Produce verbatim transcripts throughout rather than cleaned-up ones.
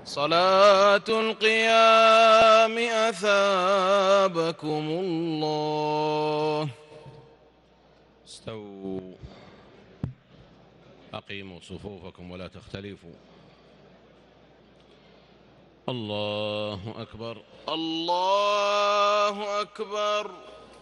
صلاة القيام أثابكم الله. استووا، أقيموا صفوفكم ولا تختلفوا. الله أكبر، الله أكبر.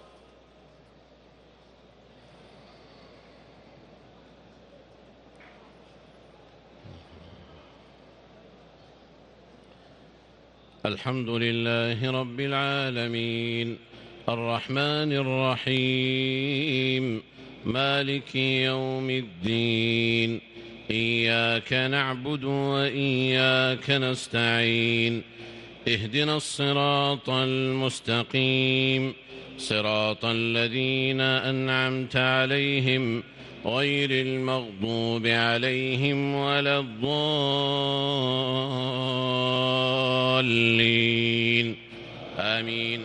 الحمد لله رب العالمين، الرحمن الرحيم، مالك يوم الدين، إياك نعبد وإياك نستعين، اهدنا الصراط المستقيم، صراط الذين أنعمت عليهم غير المغضوب عليهم ولا الضالين، آمين.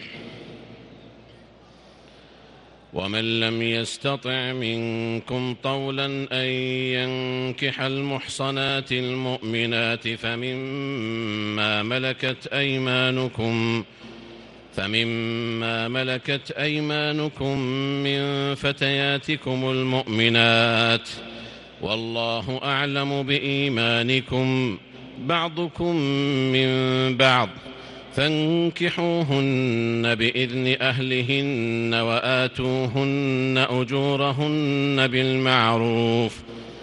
ومن لم يستطع منكم طولا أن ينكح المحصنات المؤمنات فمما ملكت أيمانكم فمما ملكت أيمانكم من فتياتكم المؤمنات، والله أعلم بإيمانكم، بعضكم من بعض، فانكحوهن بإذن أهلهن وآتوهن أجورهن بالمعروف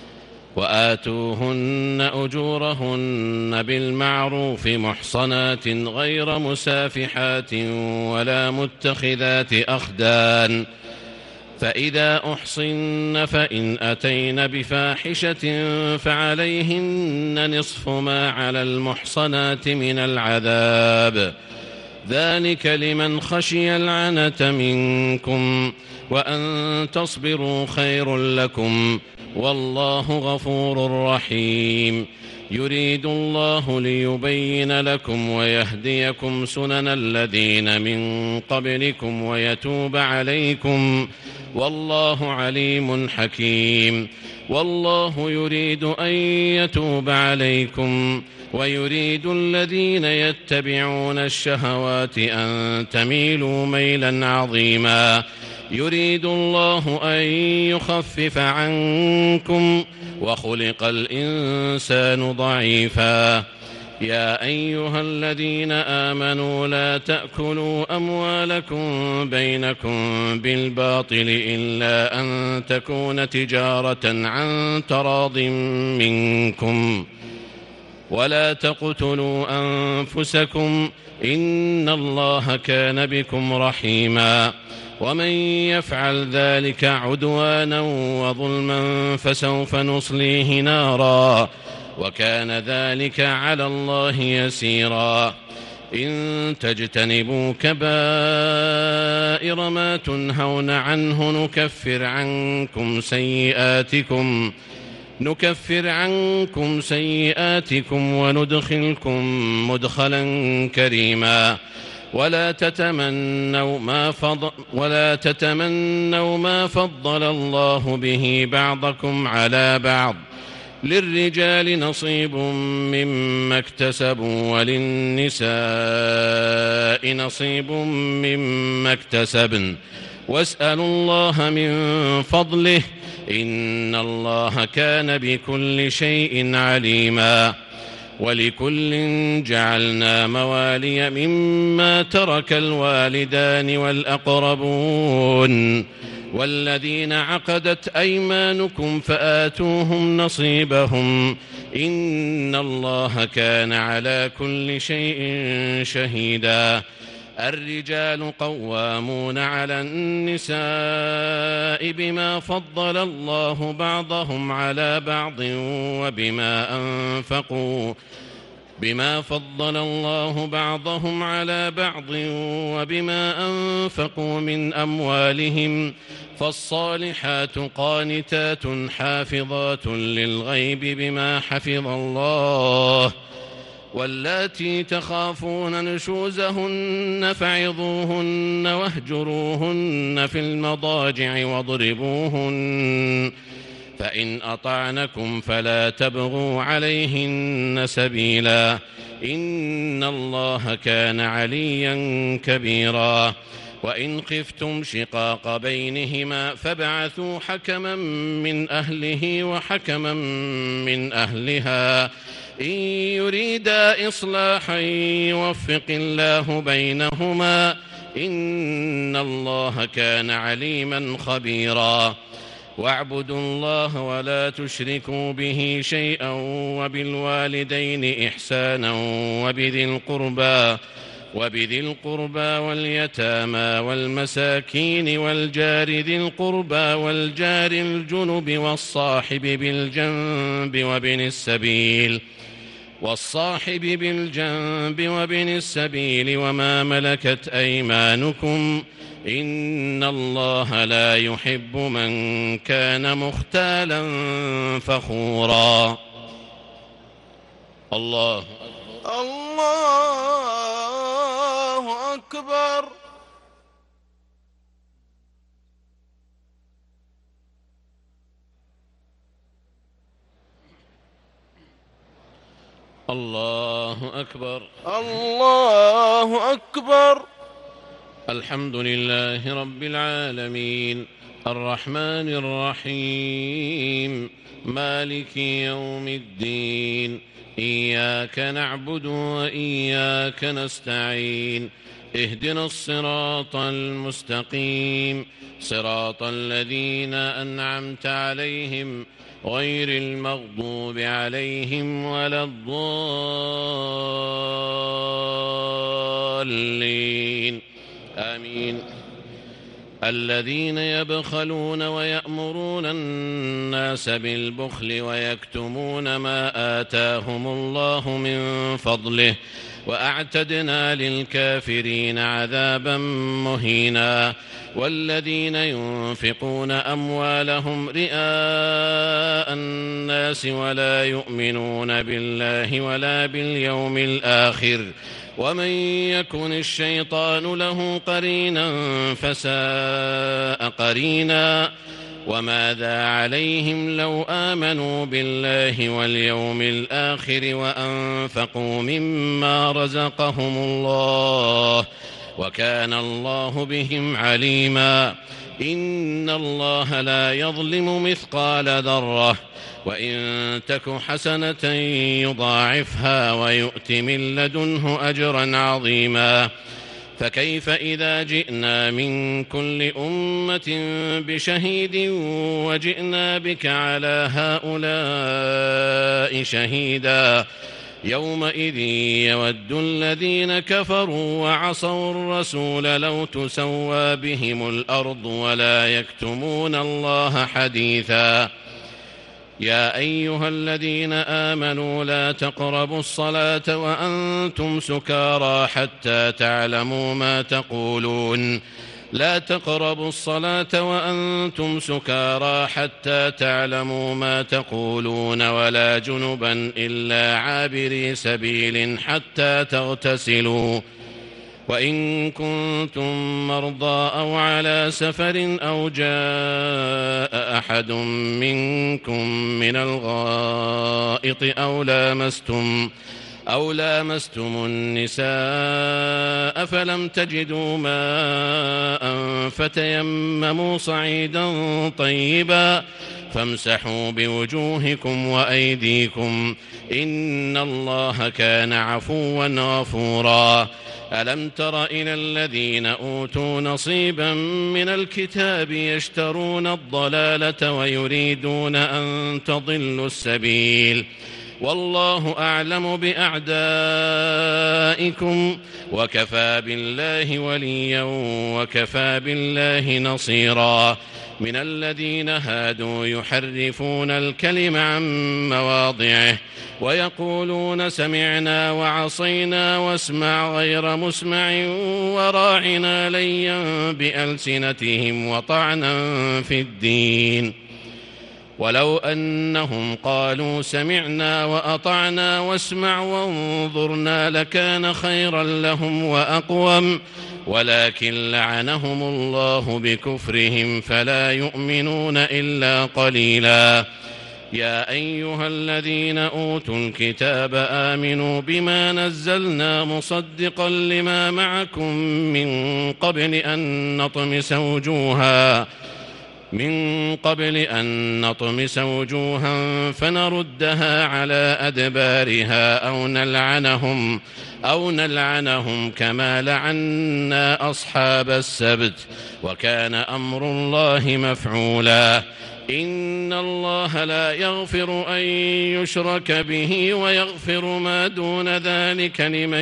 وآتوهن أجورهن بالمعروف محصنات غير مسافحات ولا متخذات أخدان، فإذا أحصن فإن أتين بفاحشة فعليهن نصف ما على المحصنات من العذاب، ذلك لمن خشي العنة منكم، وأن تصبروا خير لكم، والله غفور رحيم. يريد الله ليبين لكم ويهديكم سنن الذين من قبلكم ويتوب عليكم، والله عليم حكيم. والله يريد أن يتوب عليكم ويريد الذين يتبعون الشهوات أن تميلوا ميلا عظيما. يريد الله أن يخفف عنكم وخلق الإنسان ضعيفا. يا أيها الذين آمنوا لا تأكلوا أموالكم بينكم بالباطل إلا أن تكون تجارة عن تراض منكم، ولا تقتلوا أنفسكم، إن الله كان بكم رحيما. ومن يفعل ذلك عدوانا وظلما فسوف نصليه نارا، وكان ذلك على الله يسيرا. إن تجتنبوا كبائر ما تنهون عنه نكفر عنكم سيئاتكم نكفر عنكم سيئاتكم وندخلكم مدخلا كريما. ولا تتمنوا ما فضل ولا تتمنوا ما فضل الله به بعضكم على بعض، للرجال نصيب مما اكتسبوا وللنساء نصيب مما اكتسبن، واسألوا الله من فضله، إن الله كان بكل شيء عليما. ولكل جعلنا موالي مما ترك الوالدان والأقربون والذين عقدت أيمانكم فآتوهم نصيبهم، إن الله كان على كل شيء شهيدا. الرجال قوامون على النساء بما فضل الله بعضهم على بعض وبما أنفقوا بما فضل الله بعضهم على بعض وبما أنفقوا من أموالهم، فالصالحات قانتات حافظات للغيب بما حفظ الله. واللاتي تخافون نشوزهن فعظوهن واهجروهن في المضاجع واضربوهن فإن أطعنكم فلا تبغوا عليهن سبيلا إن الله كان عليا كبيرا وإن خفتم شقاق بينهما فابعثوا حكما من أهله وحكما من أهلها إن يريدا إصلاحا يوفق الله بينهما إن الله كان عليما خبيرا واعبدوا الله ولا تشركوا به شيئا وبالوالدين إحسانا وبذي القربى وبذي القربى واليتامى والمساكين والجار ذي القربى والجار الجنب والصاحب بالجنب وابن السبيل والصاحب بالجنب وابن السبيل وما ملكت أيمانكم إن الله لا يحب من كان مختالا فخورا. الله أكبر الله أكبر. الله أكبر الله أكبر. الحمد لله رب العالمين الرحمن الرحيم مالك يوم الدين إياك نعبد وإياك نستعين اهدنا الصراط المستقيم صراط الذين أنعمت عليهم غير المغضوب عليهم ولا الضالين آمين. الذين يبخلون ويأمرون الناس بالبخل ويكتمون ما آتاهم الله من فضله وأعتدنا للكافرين عذابا مهينا. والذين ينفقون أموالهم رئاء الناس ولا يؤمنون بالله ولا باليوم الآخر ومن يكن الشيطان له قرينا فساء قرينا. وماذا عليهم لو آمنوا بالله واليوم الآخر وأنفقوا مما رزقهم الله وكان الله بهم عليما. إن الله لا يظلم مثقال ذرة وإن تك حسنة يضاعفها ويؤت من لدنه أجرا عظيما. فكيف إذا جئنا من كل أمة بشهيد وجئنا بك على هؤلاء شهيدا يومئذ يود الذين كفروا وعصوا الرسول لو تسوى بهم الأرض ولا يكتمون الله حديثا. يا أيها الذين آمنوا لا تقربوا الصلاة وأنتم سكارى حتى تعلموا ما تقولون لا تقربوا الصلاة وأنتم سكارى حتى تعلموا ما تقولون ولا جنبا إلا عابري سبيل حتى تغتسلوا وإن كنتم مرضى أو على سفر أو جاء أحد منكم من الغائط أو لامستم أو لامستم النساء فلم تجدوا ماء فتيمموا صعيدا طيبا فامسحوا بوجوهكم وأيديكم إن الله كان عفوا غفورا. ألم تر إلى الذين أوتوا نصيبا من الكتاب يشترون الضلالة ويريدون أن تضلوا السبيل والله أعلم بأعدائكم وكفى بالله وليا وكفى بالله نصيرا. من الذين هادوا يحرفون الكلم عن مواضعه ويقولون سمعنا وعصينا واسمع غير مسمع وراعنا ليا بألسنتهم وطعنا في الدين ولو أنهم قالوا سمعنا وأطعنا واسمع وانظرنا لكان خيرا لهم وأقوم ولكن لعنهم الله بكفرهم فلا يؤمنون إلا قليلا. يا أيها الذين أوتوا الكتاب آمنوا بما نزلنا مصدقا لما معكم من قبل أن نطمس وجوها من قبل أن نطمس وجوها فنردها على أدبارها أو نلعنهم أو نلعنهم كما لعنا أصحاب السبت وكان أمر الله مفعولا. إن الله لا يغفر أن يشرك به ويغفر ما دون ذلك لمن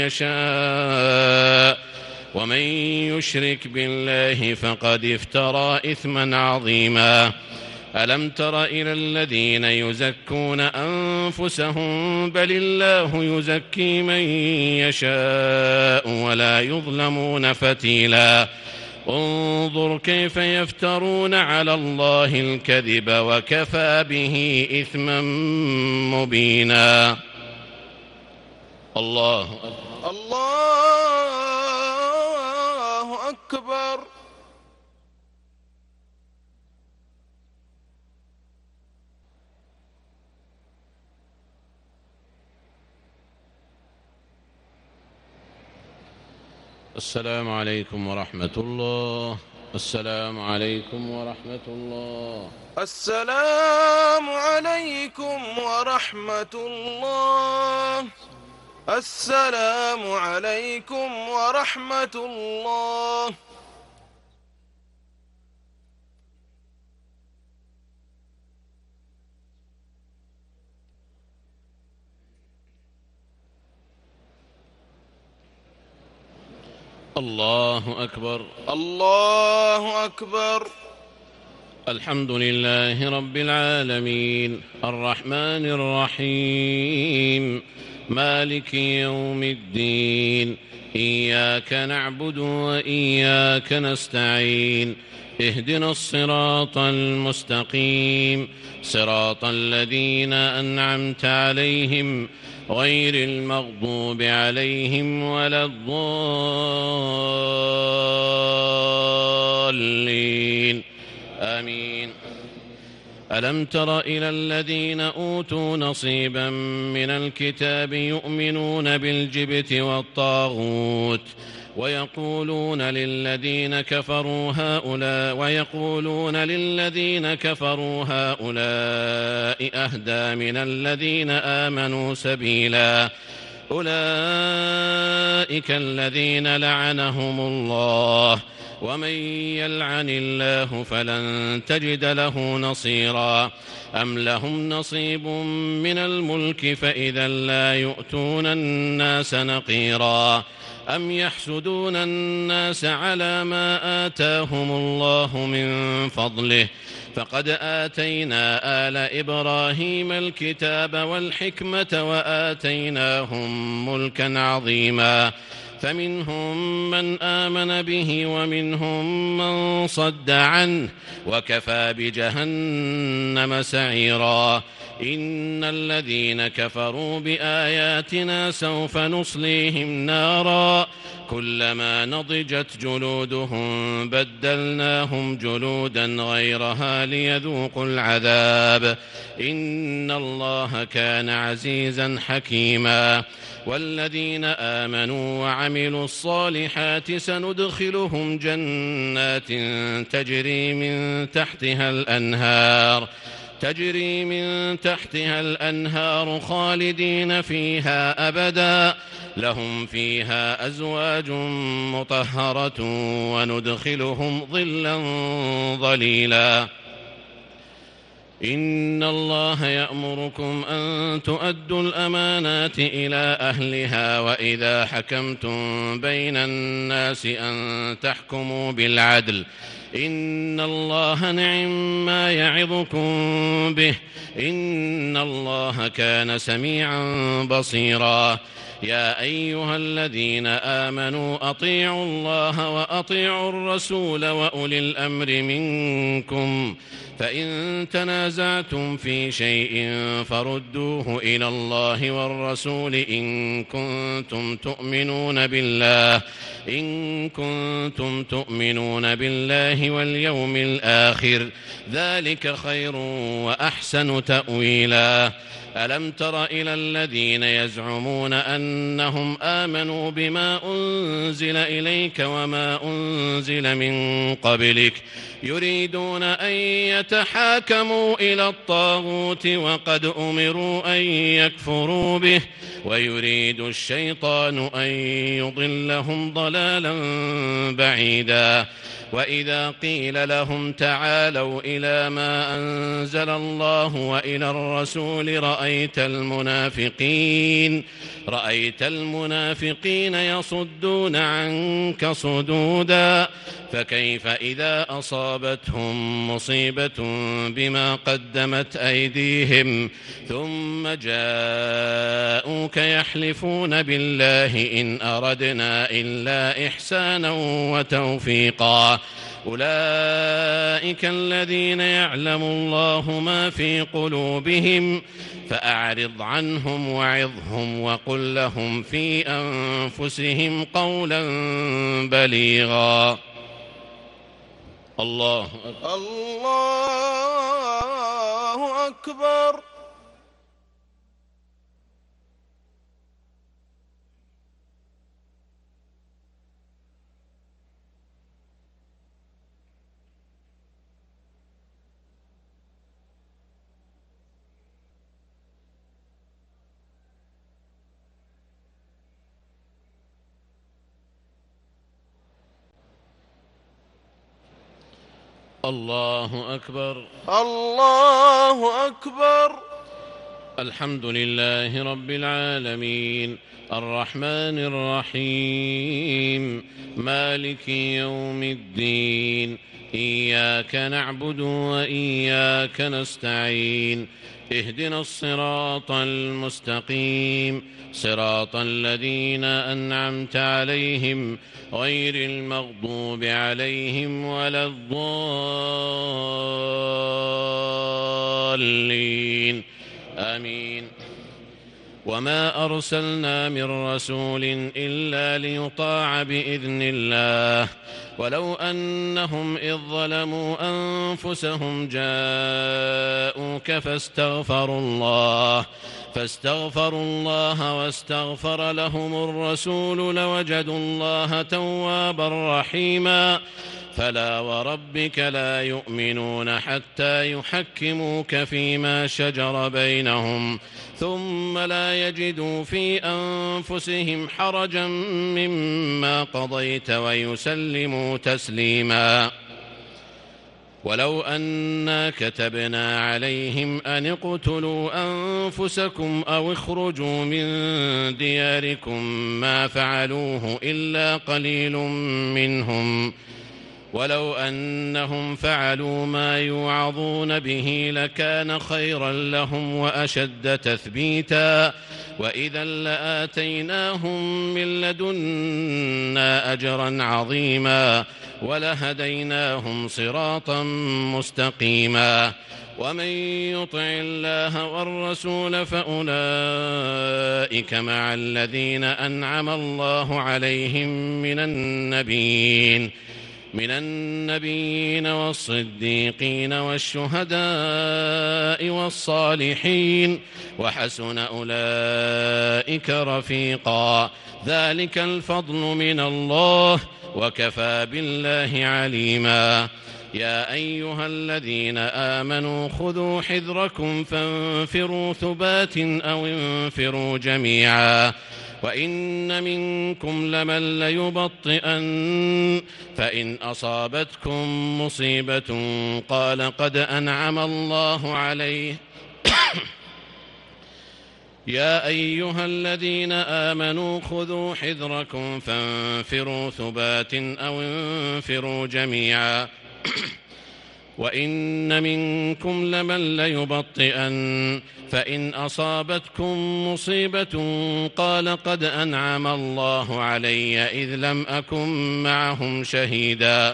يشاء ومن يشرك بالله فقد افترى إثما عظيما. ألم تر إلى الذين يزكون أنفسهم بل الله يزكي من يشاء ولا يظلمون فتيلا. انظر كيف يفترون على الله الكذب وكفى به إثما مبينا. الله أكبر. الله أكبر. السلام عليكم ورحمة الله. السلام عليكم ورحمة الله. السلام عليكم ورحمة الله. السلام عليكم ورحمة الله. الله أكبر. الله أكبر. الحمد لله رب العالمين الرحمن الرحيم مالك يوم الدين إياك نعبد وإياك نستعين اهدنا الصراط المستقيم صراط الذين أنعمت عليهم غير المغضوب عليهم ولا الضالين آمين. ألم تر إلى الذين أوتوا نصيبا من الكتاب يؤمنون بالجبت والطاغوت ويقولون للذين كفروا هؤلاء ويقولون للذين كفروا هؤلاء أهدى من الذين آمنوا سبيلا. أولئك الذين لعنهم الله ومن يلعن الله فلن تجد له نصيرا. أم لهم نصيب من الملك فإذا لا يؤتون الناس نقيرا. أم يحسدون الناس على ما آتاهم الله من فضله فقد آتينا آل إبراهيم الكتاب والحكمة وآتيناهم ملكا عظيما. فمنهم من آمن به ومنهم من صد عنه وكفى بجهنم سعيرا. إن الذين كفروا بآياتنا سوف نصليهم نارا كلما نضجت جلودهم بدلناهم جلودا غيرها ليذوقوا العذاب إن الله كان عزيزا حكيما. والذين آمنوا وعملوا الصالحات سندخلهم جنات تجري من تحتها الأنهار تجري من تحتها الأنهار خالدين فيها أبدا لهم فيها أزواج مطهرة وندخلهم ظلا ظليلا. إن الله يأمركم أن تؤدوا الأمانات إلى أهلها وإذا حكمتم بين الناس أن تحكموا بالعدل إن الله نعم ما يعظكم به إن الله كان سميعا بصيرا. يا أيها الذين آمنوا أطيعوا الله وأطيعوا الرسول وأولي الأمر منكم فإن تنازعتم في شيء فردوه إلى الله والرسول إن كنتم تؤمنون بالله إن كنتم تؤمنون بالله واليوم الآخر ذلك خير وأحسن تأويلا. ألم تر إلى الذين يزعمون أنهم آمنوا بما أنزل إليك وما أنزل من قبلك يريدون أن يتحاكموا إلى الطاغوت وقد أمروا أن يكفروا به ويريد الشيطان أن يضلهم ضلالا بعيدا. وإذا قيل لهم تعالوا إلى ما أنزل الله وإلى الرسول رأيت المنافقين رأيت المنافقين يصدون عنك صدودا فكيف إذا أصابتهم مصيبة بما قدمت أيديهم ثم جاءوك يحلفون بالله إن أردنا إلا إحسانا وتوفيقا أولئك الذين يعلم الله ما في قلوبهم فأعرض عنهم وعظهم وقل لهم في أنفسهم قولا بليغا. الله أكبر. الله أكبر. الله أكبر. الله أكبر. الحمد لله رب العالمين الرحمن الرحيم مالك يوم الدين إياك نعبد وإياك نستعين اهدنا الصراط المستقيم صراط الذين أنعمت عليهم غير المغضوب عليهم ولا الضالين آمين. وما أرسلنا من رسول إلا ليطاع بإذن الله ولو أنهم إذ ظلموا أنفسهم جاءوك فاستغفروا الله فاستغفروا الله واستغفر لهم الرسول لوجدوا الله توابا رحيما. فلا وربك لا يؤمنون حتى يحكموك فيما شجر بينهم ثم لا يجدوا في أنفسهم حرجا مما قضيت ويسلموا تسليما. ولو أنا كتبنا عليهم أن اقتلوا أنفسكم أو اخرجوا من دياركم ما فعلوه إلا قليل منهم ولو أنهم فعلوا ما يوعظون به لكان خيرا لهم وأشد تثبيتا وإذا لآتيناهم من لدنا أجرا عظيما ولهديناهم صراطا مستقيما. ومن يطع الله والرسول فأولئك مع الذين أنعم الله عليهم من النبيين من النبيين والصديقين والشهداء والصالحين وحسن أولئك رفيقا. ذلك الفضل من الله وكفى بالله عليما. يا أيها الذين آمنوا خذوا حذركم فانفروا ثبات أو انفروا جميعا وإن منكم لمن ليبطئن فإن أصابتكم مصيبة قال قد أنعم الله عليه يا أيها الذين آمنوا خذوا حذركم فانفروا ثبات أو انفروا جميعا وإن منكم لمن ليبطئن فإن أصابتكم مصيبة قال قد أنعم الله علي إذ لم أكن معهم شهيدا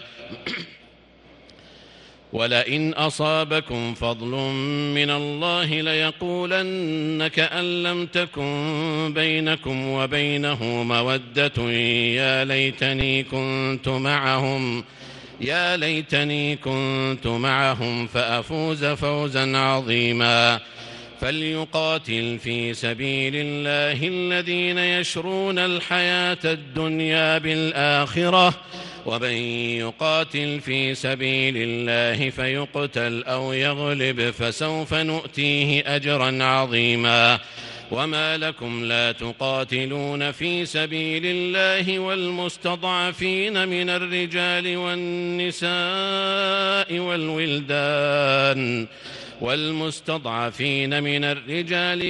ولئن أصابكم فضل من الله ليقولن كأن لم تكن بينكم وبينه مودة يا ليتني كنت معهم يا ليتني كنت معهم فأفوز فوزا عظيما فليقاتل في سبيل الله الذين يشرون الحياة الدنيا بالآخرة ومن يقاتل في سبيل الله فيقتل أو يغلب فسوف نؤتيه أجرا عظيما وما لكم لا تقاتلون في سبيل الله والمستضعفين من الرجال والنساء والولدان والمستضعفين من الرجال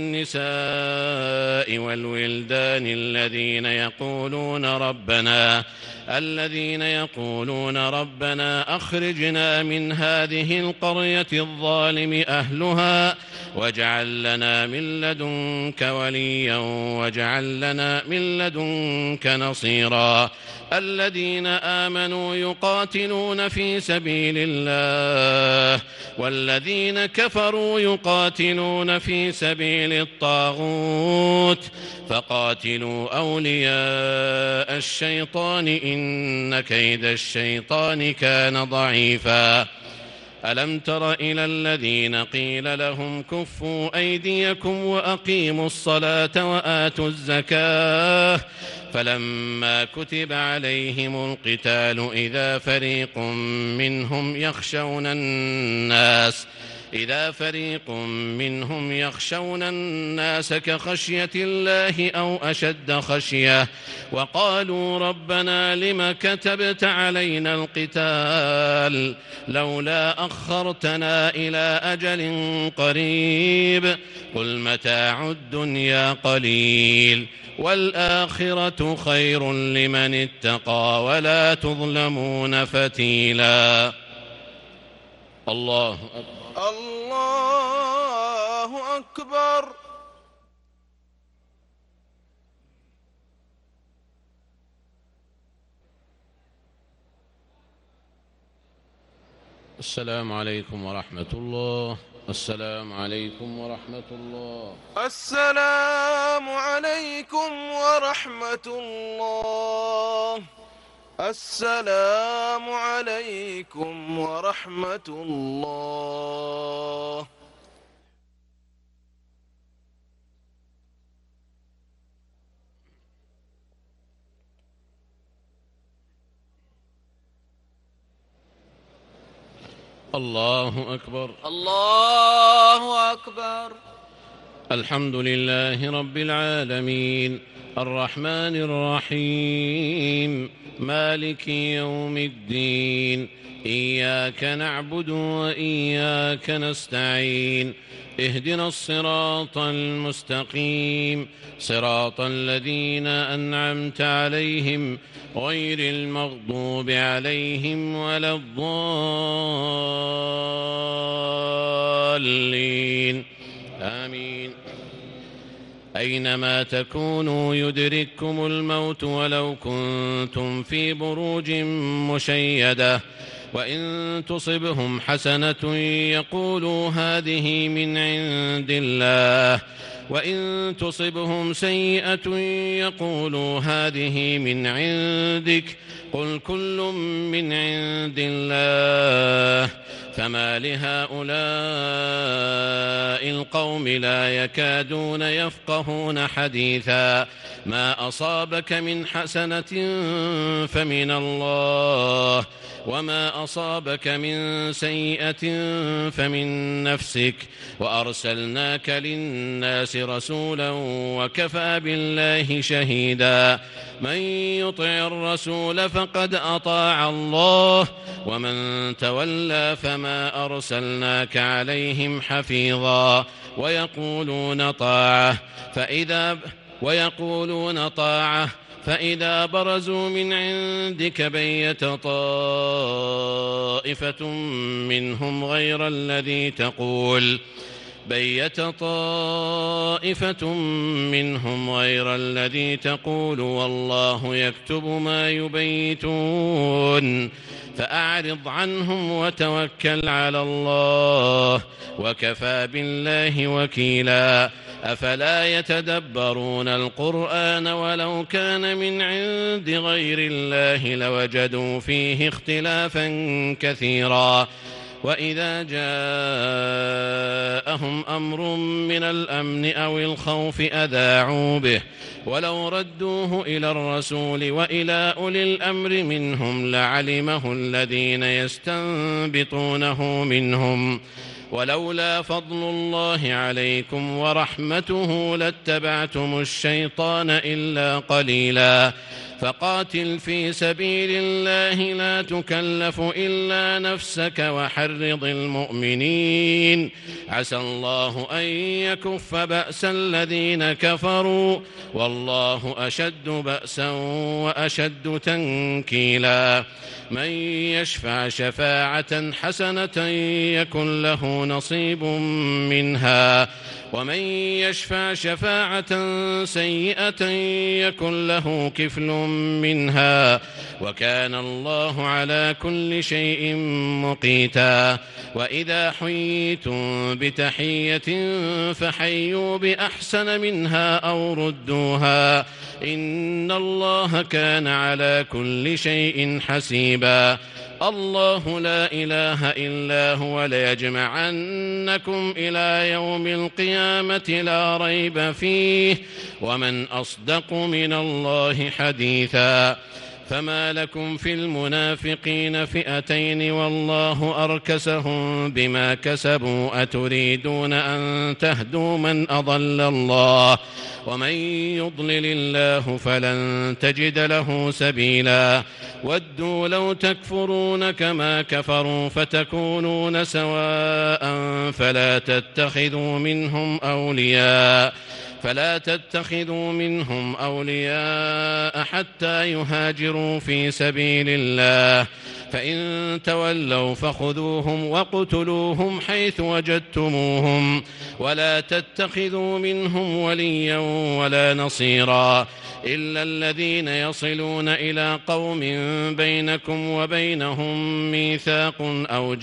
والنساء والولدان الذين يقولون ربنا الذين يقولون ربنا أخرجنا من هذه القرية الظالم أهلها واجعل لنا من لدنك وليا واجعل لنا من لدنك نصيرا الذين آمنوا يقاتلون في سبيل الله والذين كفروا يقاتلون في سبيل الطاغوت فقاتلوا أولياء الشيطان إن كيد الشيطان كان ضعيفا ألم تر إلى الذين قيل لهم كفوا أيديكم وأقيموا الصلاة وآتوا الزكاة فلما كتب عليهم القتال إذا فريق منهم يخشون الناس إذا فريق منهم يخشون الناس كخشية الله أو أشد خشية وقالوا ربنا لم كتبت علينا القتال لولا أخرتنا إلى أجل قريب قل متاع الدنيا قليل والآخرة خير لمن اتقى ولا تظلمون فتيلا. الله أكبر. الله أكبر. السلام عليكم ورحمة الله. السلام عليكم ورحمة الله. السلام عليكم ورحمة الله. السلام عليكم ورحمة الله. الله أكبر. الله أكبر. الحمد لله رب العالمين الرحمن الرحيم مالك يوم الدين إياك نعبد وإياك نستعين اهدنا الصراط المستقيم صراط الذين أنعمت عليهم غير المغضوب عليهم ولا الضالين آمين. أينما تكونوا يدرككم الموت ولو كنتم في بروج مشيدة وإن تصبهم حسنة يقولوا هذه من عند الله وإن تصبهم سيئة يقولوا هذه من عندك قل كل من عند الله فما لهؤلاء القوم لا يكادون يفقهون حديثا ما أصابك من حسنة فمن الله وما أصابك من سيئة فمن نفسك وأرسلناك للناس رسولا وكفى بالله شهيدا من يطع الرسول فقد أطاع الله ومن تولى فما أرسلناك عليهم حفيظا ويقولون طاعة فإذا ويقولون طاعة فإذا برزوا من عندك بيت طائفة طائفة منهم غير الذي تقول بيت طائفة منهم غير الذي تقول والله يكتب ما يبيتون فأعرض عنهم وتوكل على الله وكفى بالله وكيلا أفلا يتدبرون القرآن ولو كان من عند غير الله لوجدوا فيه اختلافا كثيرا وإذا جاءهم أمر من الأمن أو الخوف أذاعوا به ولو ردوه إلى الرسول وإلى أولي الأمر منهم لعلمه الذين يستنبطونه منهم ولولا فضل الله عليكم ورحمته لاتبعتم الشيطان إلا قليلا فقاتل في سبيل الله لا تكلف إلا نفسك وحرض المؤمنين عسى الله أن يكف بأس الذين كفروا والله أشد بأسا وأشد تنكيلا من يشفع شفاعة حسنة يكن له نصيب منها ومن يشفع شفاعة سيئة يكن له كفل منها وكان الله على كل شيء مقيتا وإذا حييتم بتحية فحيوا بأحسن منها أو ردوها إن الله كان على كل شيء حسيبا الله لا إله إلا هو ليجمعنكم إلى يوم القيامة لا ريب فيه ومن أصدق من الله حديثا فما لكم في المنافقين فئتين والله أركسهم بما كسبوا أتريدون أن تهدوا من أضل الله ومن يضلل الله فلن تجد له سبيلا ودوا لو تكفرون كما كفروا فتكونون سواء فلا تتخذوا منهم أولياء فلا تتخذوا منهم أولياء حتى يهاجروا في سبيل الله فإن تولوا فخذوهم واقتلوهم حيث وجدتموهم ولا تتخذوا منهم وليا ولا نصيرا إلا الذين يصلون إلى قوم بينكم وبينهم ميثاق أو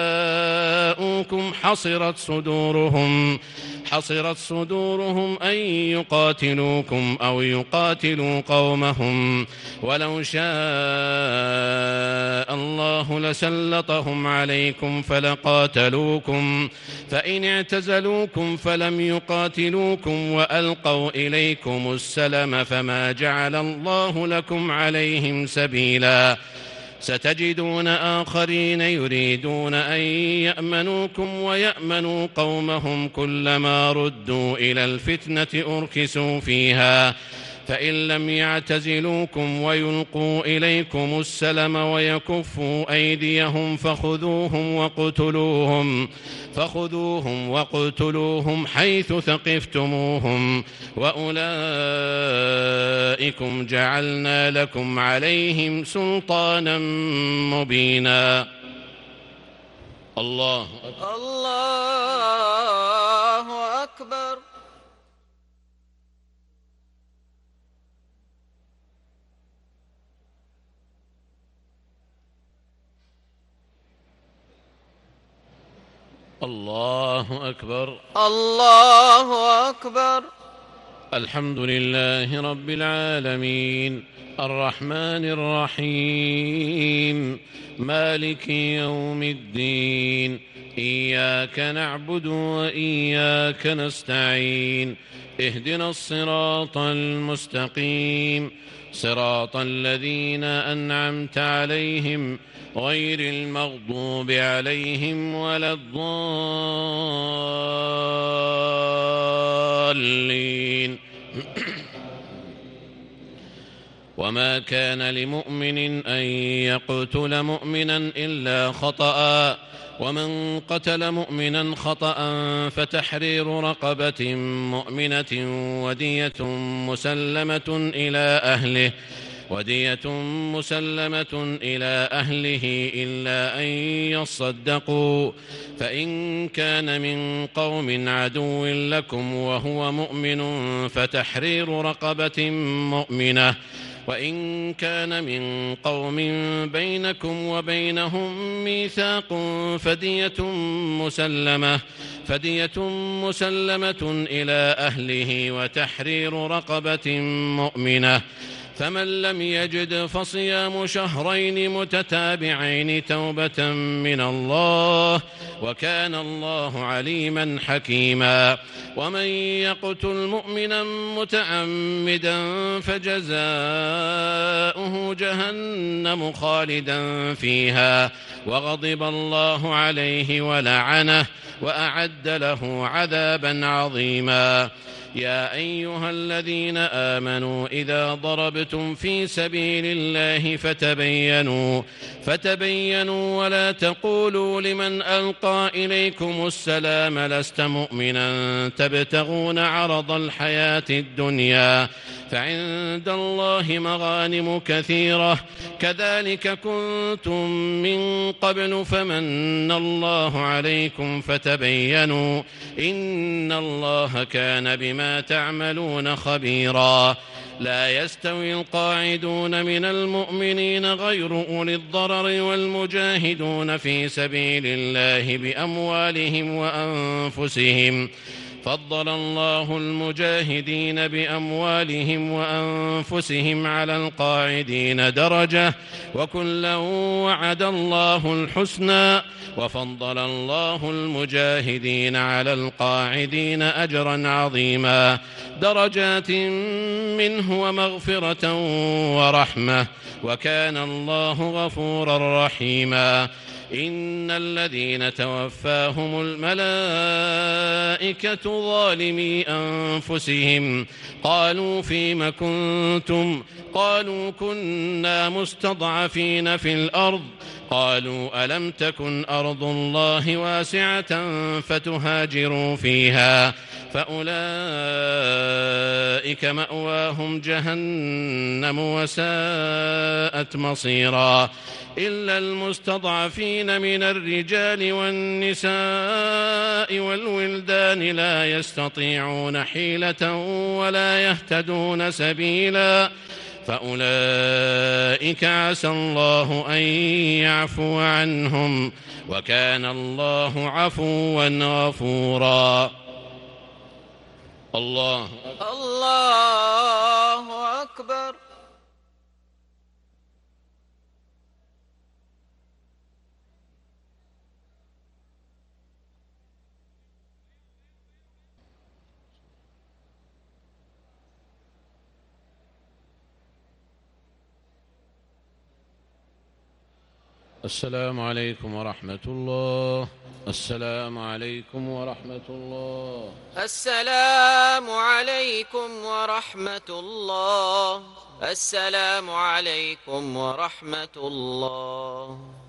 جاءوكم حصرت صدورهم حصرت صدورهم أن يقاتلوكم أو يقاتلوا قومهم ولو شاء الله لسلطهم عليكم فلقاتلوكم فإن اعتزلوكم فلم يقاتلوكم وألقوا إليكم السلم فما جعل الله لكم عليهم سبيلا ستجدون آخرين يريدون أن يأمنوكم ويأمنوا قومهم كلما ردوا إلى الفتنة أركسوا فيها فإن لم يعتزلوكم ويلقوا إليكم السلم ويكفوا أيديهم فخذوهم وقتلوهم فخذوهم وقتلوهم حيث ثقفتموهم وأولئكم جعلنا لكم عليهم سلطانا مبينا. الله أكبر. الله أكبر. الله أكبر. الله أكبر. الحمد لله رب العالمين الرحمن الرحيم مالك يوم الدين إياك نعبد وإياك نستعين اهدنا الصراط المستقيم صراط الذين أنعمت عليهم غير المغضوب عليهم ولا الضالين. وما كان لمؤمن أن يقتل مؤمنا إلا خطأ ومن قتل مؤمنا خطأ فتحرير رقبة مؤمنة ودية مسلمة إلى أهله ودية مسلمة إلى أهله إلا أن يصدقوا، فإن كان من قوم عدو لكم وهو مؤمن فتحرير رقبة مؤمنة، وإن كان من قوم بينكم وبينهم ميثاق فدية مسلمة فدية مسلمة إلى أهله وتحرير رقبة مؤمنة، فمن لم يجد فصيام شهرين متتابعين توبة من الله، وكان الله عليما حكيما. ومن يقتل مؤمنا متعمدا فجزاؤه جهنم خالدا فيها وغضب الله عليه ولعنه وأعد له عذابا عظيما. يا أيها الذين آمنوا إذا ضربتم في سبيل الله فتبينوا فتبينوا ولا تقولوا لمن ألقى إليكم السلام لست مؤمنا تبتغون عرض الحياة الدنيا فعند الله مغانم كثيرة كذلك كنتم من قبل فمن الله عليكم فتبينوا إن الله كان بما تعملون خبيرا. لا يستوي القاعدون من المؤمنين غير أولي الضرر والمجاهدون في سبيل الله بأموالهم وأنفسهم، فضل الله المجاهدين بأموالهم وأنفسهم على القاعدين درجة وكلا وعد الله الحسنى، وفضل الله المجاهدين على القاعدين أجرا عظيما درجات منه ومغفرة ورحمة وكان الله غفورا رحيما. إن الذين توفاهم الملائكة ظالمي أنفسهم قالوا فيم كنتم قالوا كنا مستضعفين في الأرض قالوا ألم تكن أرض الله واسعة فتهاجروا فيها فأولئك مأواهم جهنم وساءت مصيرا. إلا المستضعفين من الرجال والنساء والولدان لا يستطيعون حيلة ولا يهتدون سبيلا فأولئك عسى الله أن يعفو عنهم وكان الله عفوا غفورا. الله الله أكبر. السلام عليكم ورحمة الله. السلام عليكم ورحمة الله. السلام عليكم ورحمة الله. السلام عليكم ورحمة الله.